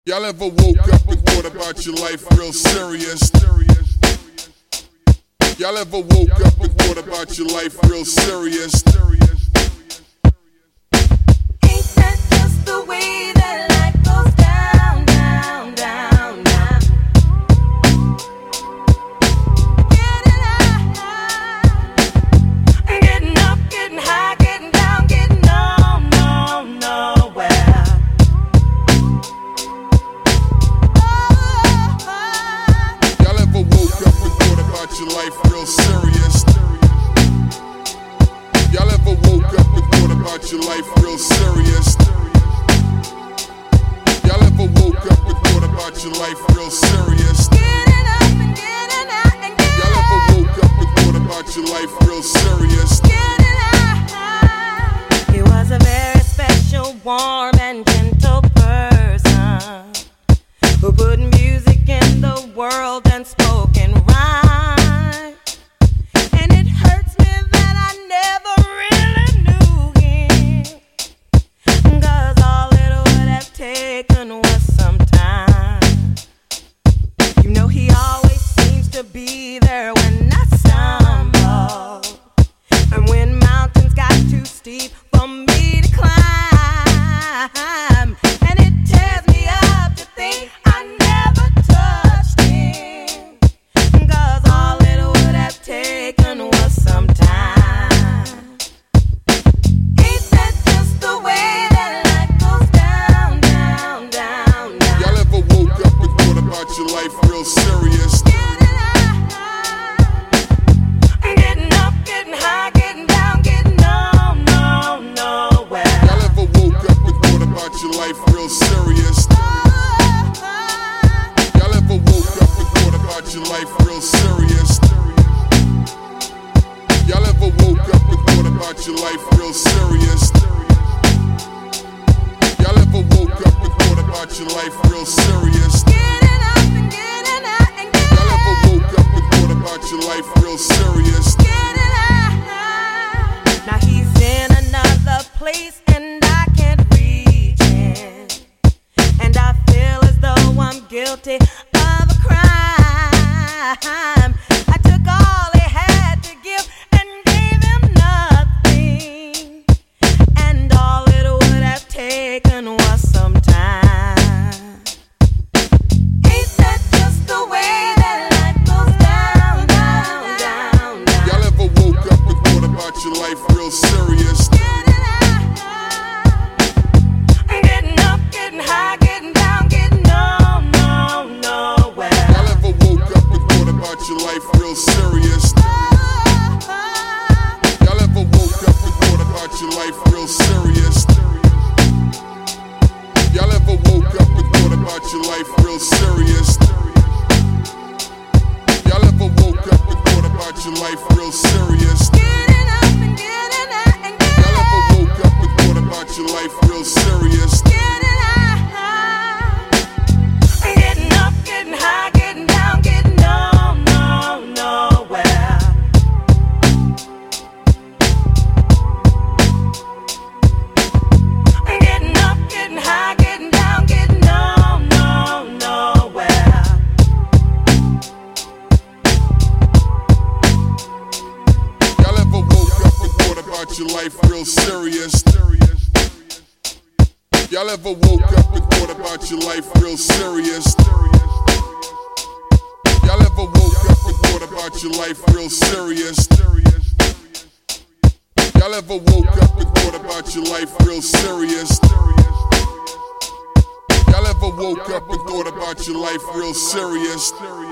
Y'all ever woke up and thought about your life real serious? Y'all ever woke up and thought about your life real serious? Ain't that just the way that life goes down, down, down, down? Getting high, getting up, getting high, getting down, getting nowhere. Y'all ever woke up and thought about your life real serious? Y'all ever woke up and thought about your life real serious? Y'all ever woke up and thought about your life real serious? Getting up and getting out and getting Y'all ever woke up and thought about your life real serious? getting high. He was a very special, warm and gentle person who put music in the world and spoke in rhyme. And it hurts me that I never really knew him, 'cause all it would have taken was some time. You know he always seems to be there when I stumble, and when mountains got too steep for me to climb. And it tears me up to think I never touched him, 'cause all it would have taken was some time. Ain't that just the way that life goes down, down, down, down? Y'all ever woke up and thought about your life real serious? Getting high, getting up, getting high, getting down, getting nowhere. Y'all ever woke up and thought about your life real serious? Y'all ever woke up and thought about your life real serious? Y'all ever woke up and thought about your life real serious? Y'all ever woke up and thought about your life real serious? Getting up and getting out and Y'all ever woke up and thought about your life real serious? getting high. Now he's in another place and I can't reach him, and I feel as though I'm guilty of a crime. I took all he had to give and gave him nothing, and all it would have taken was some time. Ain't that just the way that life goes down, down, down, down? Y'all ever woke up and thought about your life real serious? Getting high, getting up, getting high, getting down, getting nowhere. Y'all ever woke up and thought about your life real serious? Y'all ever woke up and thought about your life real serious? Y'all ever woke up and thought about your life real serious? Y'all ever woke up and thought about your life real serious? Getting up and getting out and Y'all ever woke up and thought about your life real serious? getting high, getting up, getting high, getting down, getting nowhere. Getting up, getting high, getting down, getting nowhere. Y'all ever woke up and thought about your life real serious? Y'all ever woke up and thought about your life real serious? Y'all ever woke up and thought about your life real serious? Y'all ever woke up and thought about your life real serious? Y'all ever woke up and thought about your life real serious?